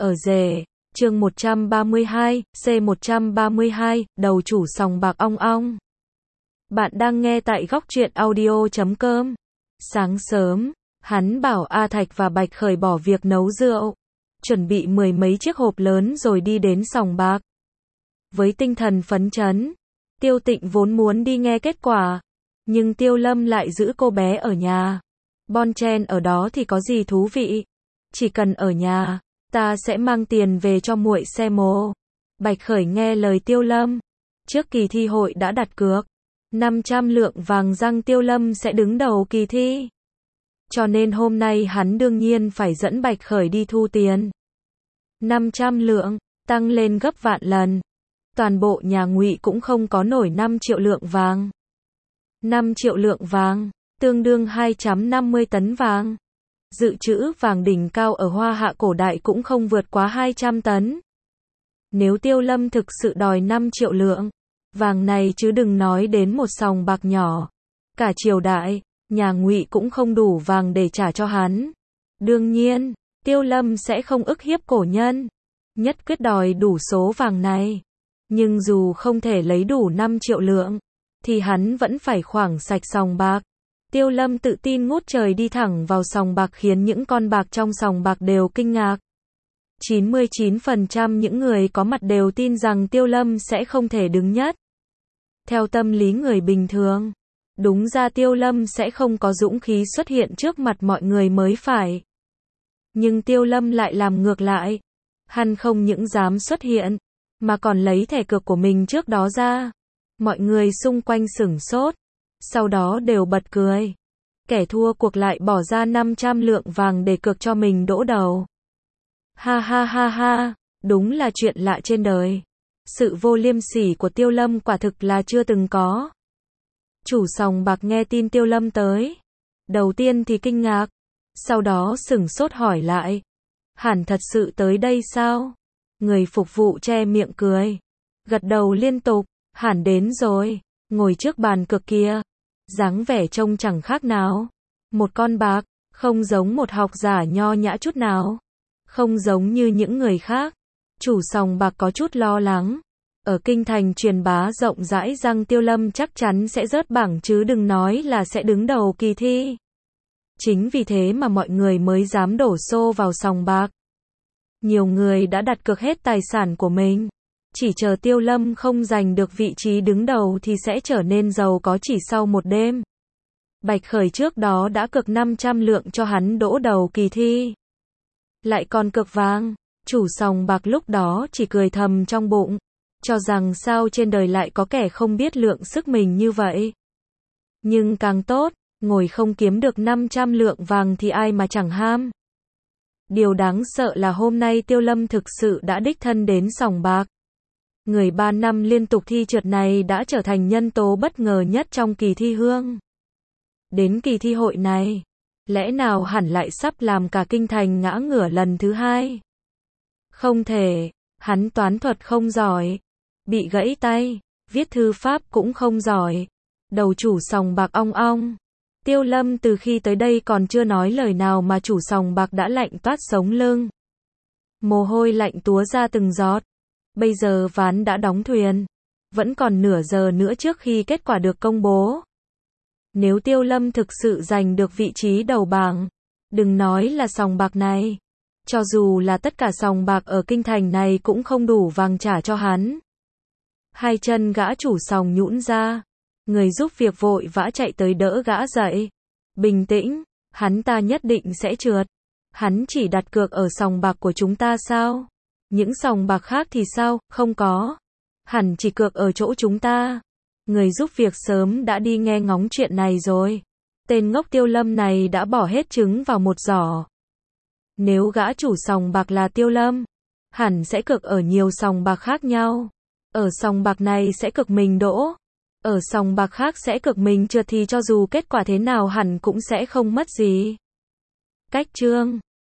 Ở rể, chương 132, C132, đầu chủ sòng bạc ong ong. Bạn đang nghe tại góc truyện audio.com. Sáng sớm, hắn bảo A Thạch và Bạch Khởi bỏ việc nấu rượu, chuẩn bị mười mấy chiếc hộp lớn rồi đi đến sòng bạc. Với tinh thần phấn chấn, Tiêu Tịnh vốn muốn đi nghe kết quả, nhưng Tiêu Lâm lại giữ cô bé ở nhà. Bon chen ở đó thì có gì thú vị, chỉ cần ở nhà, ta sẽ mang tiền về cho muội xe mô. Bạch Khởi nghe lời Tiêu Lâm, trước kỳ thi hội đã đặt cược 500 lượng vàng rằng Tiêu Lâm sẽ đứng đầu kỳ thi. Cho nên hôm nay hắn đương nhiên phải dẫn Bạch Khởi đi thu tiền. 500 lượng, tăng lên gấp vạn lần. Toàn bộ nhà Ngụy cũng không có nổi 5 triệu lượng vàng. 5 triệu lượng vàng, tương đương 250 tấn vàng. Dự trữ vàng đỉnh cao ở Hoa Hạ cổ đại cũng không vượt quá 200 tấn. Nếu Tiêu Lâm thực sự đòi 5 triệu lượng vàng này, chứ đừng nói đến một sòng bạc nhỏ, cả triều đại, nhà Ngụy cũng không đủ vàng để trả cho hắn. Đương nhiên, Tiêu Lâm sẽ không ức hiếp cổ nhân, nhất quyết đòi đủ số vàng này. Nhưng dù không thể lấy đủ 5 triệu lượng, thì hắn vẫn phải khoảng sạch sòng bạc. Tiêu Lâm tự tin ngút trời đi thẳng vào sòng bạc khiến những con bạc trong sòng bạc đều kinh ngạc. 99% những người có mặt đều tin rằng Tiêu Lâm sẽ không thể đứng nhất. Theo tâm lý người bình thường, đúng ra Tiêu Lâm sẽ không có dũng khí xuất hiện trước mặt mọi người mới phải. Nhưng Tiêu Lâm lại làm ngược lại. Hắn không những dám xuất hiện, mà còn lấy thẻ cược của mình trước đó ra. Mọi người xung quanh sửng sốt, sau đó đều bật cười. Kẻ thua cuộc lại bỏ ra 500 lượng vàng để cược cho mình đỗ đầu. Ha ha ha ha, đúng là chuyện lạ trên đời. Sự vô liêm sỉ của Tiêu Lâm quả thực là chưa từng có. Chủ sòng bạc nghe tin Tiêu Lâm tới, đầu tiên thì kinh ngạc, sau đó sửng sốt hỏi lại. Hẳn thật sự tới đây sao? Người phục vụ che miệng cười, gật đầu liên tục. Hẳn đến rồi, ngồi trước bàn cược kia, dáng vẻ trông chẳng khác nào một con bạc, không giống một học giả nho nhã chút nào, không giống như những người khác. Chủ sòng bạc có chút lo lắng. Ở kinh thành truyền bá rộng rãi rằng Tiêu Lâm chắc chắn sẽ rớt bảng, chứ đừng nói là sẽ đứng đầu kỳ thi. Chính vì thế mà mọi người mới dám đổ xô vào sòng bạc. Nhiều người đã đặt cược hết tài sản của mình, chỉ chờ Tiêu Lâm không giành được vị trí đứng đầu thì sẽ trở nên giàu có chỉ sau một đêm. Bạch Khởi trước đó đã cược 500 lượng cho hắn đỗ đầu kỳ thi. Lại còn cược vàng. Chủ sòng bạc lúc đó chỉ cười thầm trong bụng, cho rằng sao trên đời lại có kẻ không biết lượng sức mình như vậy. Nhưng càng tốt, ngồi không kiếm được 500 lượng vàng thì ai mà chẳng ham. Điều đáng sợ là hôm nay Tiêu Lâm thực sự đã đích thân đến sòng bạc. Người 3 năm liên tục thi trượt này đã trở thành nhân tố bất ngờ nhất trong kỳ thi hương. Đến kỳ thi hội này, lẽ nào hẳn lại sắp làm cả kinh thành ngã ngửa lần thứ hai? Không thể, hắn toán thuật không giỏi, bị gãy tay, viết thư pháp cũng không giỏi. Đầu chủ sòng bạc ong ong. Tiêu Lâm từ khi tới đây còn chưa nói lời nào mà chủ sòng bạc đã lạnh toát sống lưng. Mồ hôi lạnh túa ra từng giọt. Bây giờ ván đã đóng thuyền, vẫn còn nửa giờ nữa trước khi kết quả được công bố. Nếu Tiêu Lâm thực sự giành được vị trí đầu bảng, đừng nói là sòng bạc này, cho dù là tất cả sòng bạc ở kinh thành này cũng không đủ vàng trả cho hắn. Hai chân gã chủ sòng nhũn ra, người giúp việc vội vã chạy tới đỡ gã dậy. Bình tĩnh, hắn ta nhất định sẽ trượt. Hắn chỉ đặt cược ở sòng bạc của chúng ta sao? Những sòng bạc khác thì sao? Không có. Hẳn chỉ cược ở chỗ chúng ta. Người giúp việc sớm đã đi nghe ngóng chuyện này rồi. Tên ngốc Tiêu Lâm này đã bỏ hết trứng vào một giỏ. Nếu gã chủ sòng bạc là Tiêu Lâm, hẳn sẽ cược ở nhiều sòng bạc khác nhau. Ở sòng bạc này sẽ cược mình đỗ, ở sòng bạc khác sẽ cược mình trượt, thì cho dù kết quả thế nào hẳn cũng sẽ không mất gì. Cách chương